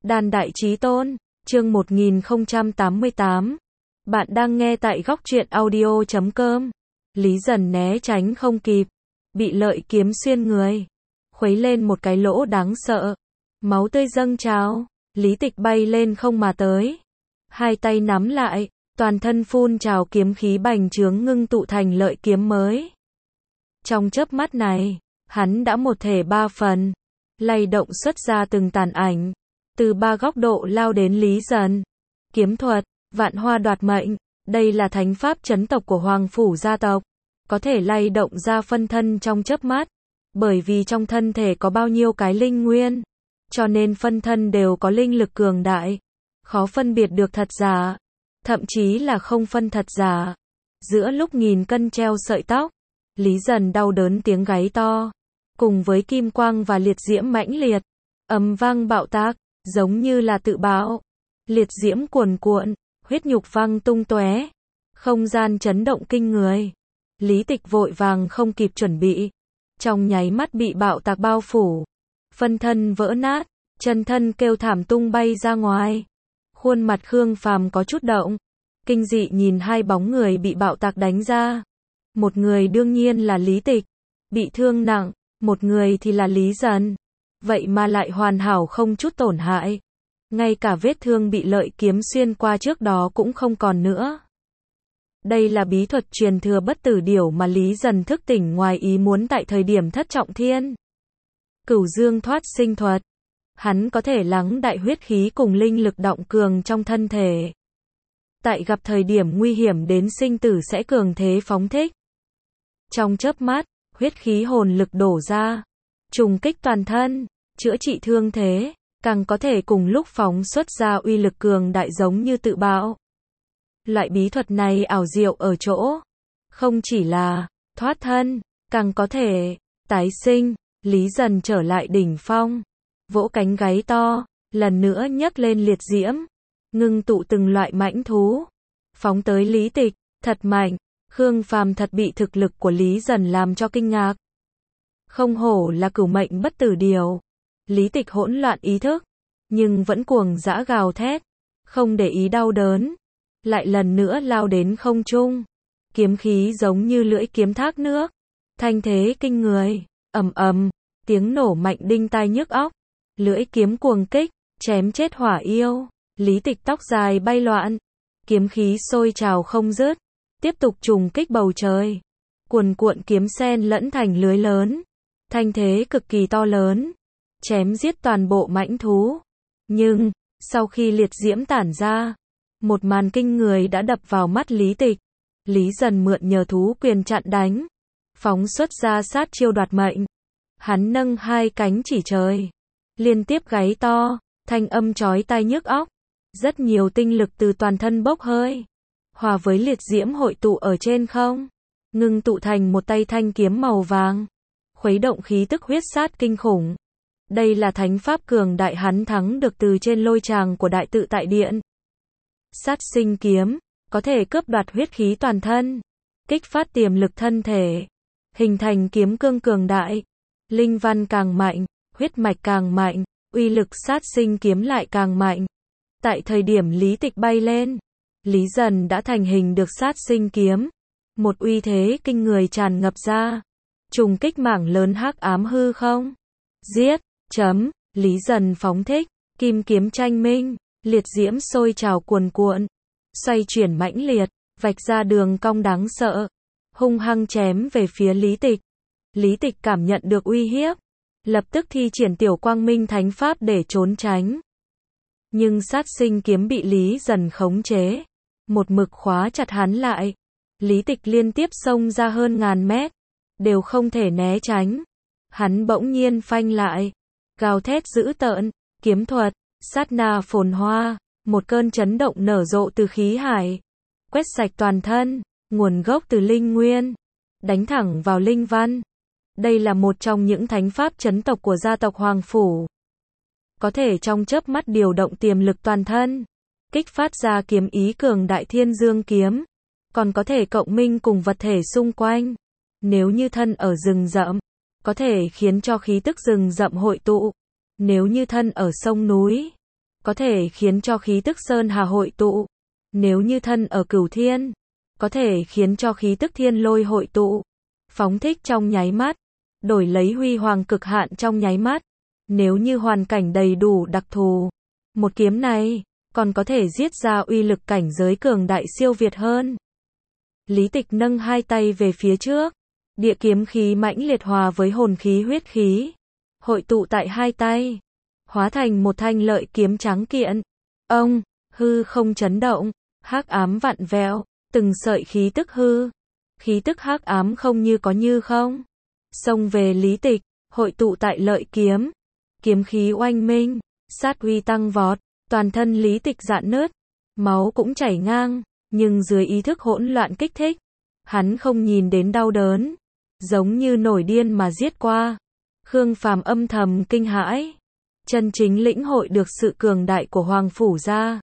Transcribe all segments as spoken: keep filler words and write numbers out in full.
Đàn Đại Chí Tôn, chương một nghìn không trăm tám mươi tám. Bạn đang nghe tại góc truyện audio chấm com. Lý Dần né tránh không kịp, bị lợi kiếm xuyên người, khuấy lên một cái lỗ đáng sợ. Máu tươi dâng trào, Lý Tịch bay lên không mà tới. Hai tay nắm lại, toàn thân phun trào kiếm khí bành trướng ngưng tụ thành lợi kiếm mới. Trong chớp mắt này, hắn đã một thể ba phần, lay động xuất ra từng tàn ảnh, từ ba góc độ lao đến Lý Dần. Kiếm thuật, vạn hoa đoạt mệnh, đây là thánh pháp chấn tộc của Hoàng phủ gia tộc, có thể lay động ra phân thân trong chớp mắt, bởi vì trong thân thể có bao nhiêu cái linh nguyên, cho nên phân thân đều có linh lực cường đại, khó phân biệt được thật giả, thậm chí là không phân thật giả. Giữa lúc nghìn cân treo sợi tóc, Lý Dần đau đớn tiếng gáy to, cùng với kim quang và liệt diễm mãnh liệt, ầm vang bạo tác, giống như là tự bạo. Liệt diễm cuồn cuộn, huyết nhục văng tung tóe, không gian chấn động kinh người. Lý Tịch vội vàng không kịp chuẩn bị, trong nháy mắt bị bạo tạc bao phủ, phân thân vỡ nát, chân thân kêu thảm tung bay ra ngoài. Khuôn mặt Khương Phàm có chút động, kinh dị nhìn hai bóng người bị bạo tạc đánh ra. Một người đương nhiên là Lý Tịch, bị thương nặng, một người thì là Lý Dần, vậy mà lại hoàn hảo không chút tổn hại. Ngay cả vết thương bị lợi kiếm xuyên qua trước đó cũng không còn nữa. Đây là bí thuật truyền thừa bất tử điểu mà Lý Dần thức tỉnh ngoài ý muốn tại thời điểm thất trọng thiên. Cửu dương thoát sinh thuật. Hắn có thể lắng đại huyết khí cùng linh lực động cường trong thân thể. Tại gặp thời điểm nguy hiểm đến sinh tử sẽ cường thế phóng thích. Trong chớp mắt, huyết khí hồn lực đổ ra, trùng kích toàn thân, chữa trị thương thế, càng có thể cùng lúc phóng xuất ra uy lực cường đại giống như tự bạo. Loại bí thuật này ảo diệu ở chỗ, không chỉ là thoát thân, càng có thể tái sinh. Lý Dần trở lại đỉnh phong, vỗ cánh gáy to, lần nữa nhấc lên liệt diễm, ngưng tụ từng loại mãnh thú, phóng tới Lý Tịch, thật mạnh. Khương Phàm thật bị thực lực của Lý Dần làm cho kinh ngạc. Không hổ là cửu mệnh bất tử điểu. Lý Tịch hỗn loạn ý thức, nhưng vẫn cuồng dã gào thét, không để ý đau đớn, lại lần nữa lao đến không trung. Kiếm khí giống như lưỡi kiếm thác nước, thanh thế kinh người, ầm ầm, tiếng nổ mạnh đinh tai nhức óc, lưỡi kiếm cuồng kích, chém chết hỏa yêu. Lý Tịch tóc dài bay loạn, kiếm khí sôi trào không dứt, tiếp tục trùng kích bầu trời, cuồn cuộn kiếm sen lẫn thành lưới lớn, thanh thế cực kỳ to lớn, chém giết toàn bộ mãnh thú. Nhưng, sau khi liệt diễm tản ra, một màn kinh người đã đập vào mắt Lý Tịch. Lý Dần mượn nhờ thú quyền chặn đánh, phóng xuất ra sát chiêu đoạt mệnh. Hắn nâng hai cánh chỉ trời, liên tiếp gáy to, thanh âm chói tai nhức óc, rất nhiều tinh lực từ toàn thân bốc hơi, hòa với liệt diễm hội tụ ở trên không, ngưng tụ thành một tay thanh kiếm màu vàng, khuấy động khí tức huyết sát kinh khủng. Đây là thánh pháp cường đại hắn thắng được từ trên lôi tràng của Đại Tự Tại Điện. Sát sinh kiếm, có thể cướp đoạt huyết khí toàn thân, kích phát tiềm lực thân thể, hình thành kiếm cương cường đại. Linh văn càng mạnh, huyết mạch càng mạnh, uy lực sát sinh kiếm lại càng mạnh. Tại thời điểm Lý Tịch bay lên, Lý Dần đã thành hình được sát sinh kiếm, một uy thế kinh người tràn ngập ra, trùng kích mảng lớn hắc ám hư không. Giết, chấm, Lý Dần phóng thích, kim kiếm tranh minh, liệt diễm sôi trào cuồn cuộn, xoay chuyển mãnh liệt, vạch ra đường cong đáng sợ, hung hăng chém về phía Lý Tịch. Lý Tịch cảm nhận được uy hiếp, lập tức thi triển tiểu quang minh thánh pháp để trốn tránh. Nhưng sát sinh kiếm bị Lý Dần khống chế, một mực khóa chặt hắn lại. Lý Tịch liên tiếp xông ra hơn ngàn mét, đều không thể né tránh. Hắn bỗng nhiên phanh lại, gào thét dữ tợn, kiếm thuật, sát na phồn hoa, một cơn chấn động nở rộ từ khí hải, quét sạch toàn thân, nguồn gốc từ linh nguyên, đánh thẳng vào linh văn. Đây là một trong những thánh pháp chấn tộc của gia tộc Hoàng phủ, có thể trong chớp mắt điều động tiềm lực toàn thân, kích phát ra kiếm ý cường đại thiên dương kiếm, còn có thể cộng minh cùng vật thể xung quanh. Nếu như thân ở rừng rậm, có thể khiến cho khí tức rừng rậm hội tụ. Nếu như thân ở sông núi, có thể khiến cho khí tức sơn hà hội tụ. Nếu như thân ở Cửu Thiên, có thể khiến cho khí tức thiên lôi hội tụ, phóng thích trong nháy mắt, đổi lấy huy hoàng cực hạn trong nháy mắt. Nếu như hoàn cảnh đầy đủ đặc thù, một kiếm này còn có thể giết ra uy lực cảnh giới cường đại siêu việt hơn. Lý Tịch nâng hai tay về phía trước, địa kiếm khí mãnh liệt hòa với hồn khí huyết khí, hội tụ tại hai tay, hóa thành một thanh lợi kiếm trắng kiện. Ông, hư không chấn động, hắc ám vặn vẹo, từng sợi khí tức hư, khí tức hắc ám không như có như không, xông về Lý Tịch, hội tụ tại lợi kiếm, kiếm khí oanh minh, sát uy tăng vọt, toàn thân Lý Tịch rạn nứt, máu cũng chảy ngang, nhưng dưới ý thức hỗn loạn kích thích, hắn không nhìn đến đau đớn, giống như nổi điên mà giết qua. Khương Phàm âm thầm kinh hãi, chân chính lĩnh hội được sự cường đại của Hoàng Phủ gia.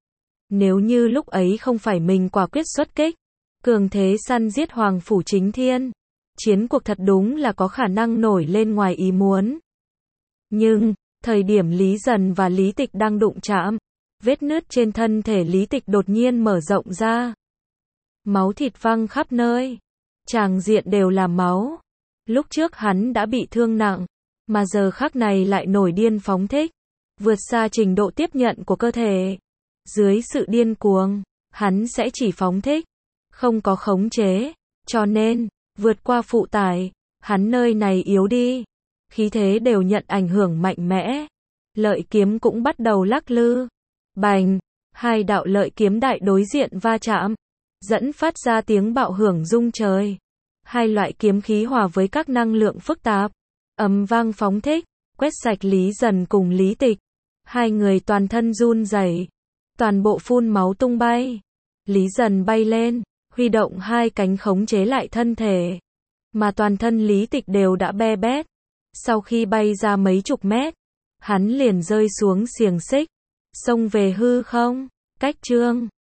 Nếu như lúc ấy không phải mình quả quyết xuất kích, cường thế săn giết Hoàng Phủ Chính Thiên, chiến cuộc thật đúng là có khả năng nổi lên ngoài ý muốn. Nhưng, thời điểm Lý Dần và Lý Tịch đang đụng chạm, vết nứt trên thân thể Lý Tịch đột nhiên mở rộng ra. Máu thịt văng khắp nơi, tràng diện đều là máu. Lúc trước hắn đã bị thương nặng, mà giờ khắc này lại nổi điên phóng thích, vượt xa trình độ tiếp nhận của cơ thể. Dưới sự điên cuồng, hắn sẽ chỉ phóng thích, không có khống chế, cho nên, vượt qua phụ tải, hắn nơi này yếu đi, khí thế đều nhận ảnh hưởng mạnh mẽ. Lợi kiếm cũng bắt đầu lắc lư. Bành, hai đạo lợi kiếm đại đối diện va chạm, dẫn phát ra tiếng bạo hưởng rung trời. Hai loại kiếm khí hòa với các năng lượng phức tạp, ầm vang phóng thích, quét sạch Lý Dần cùng Lý Tịch. Hai người toàn thân run rẩy, toàn bộ phun máu tung bay. Lý Dần bay lên, huy động hai cánh khống chế lại thân thể, mà toàn thân Lý Tịch đều đã be bét. Sau khi bay ra mấy chục mét, hắn liền rơi xuống xiềng xích, xông về hư không. Cách chương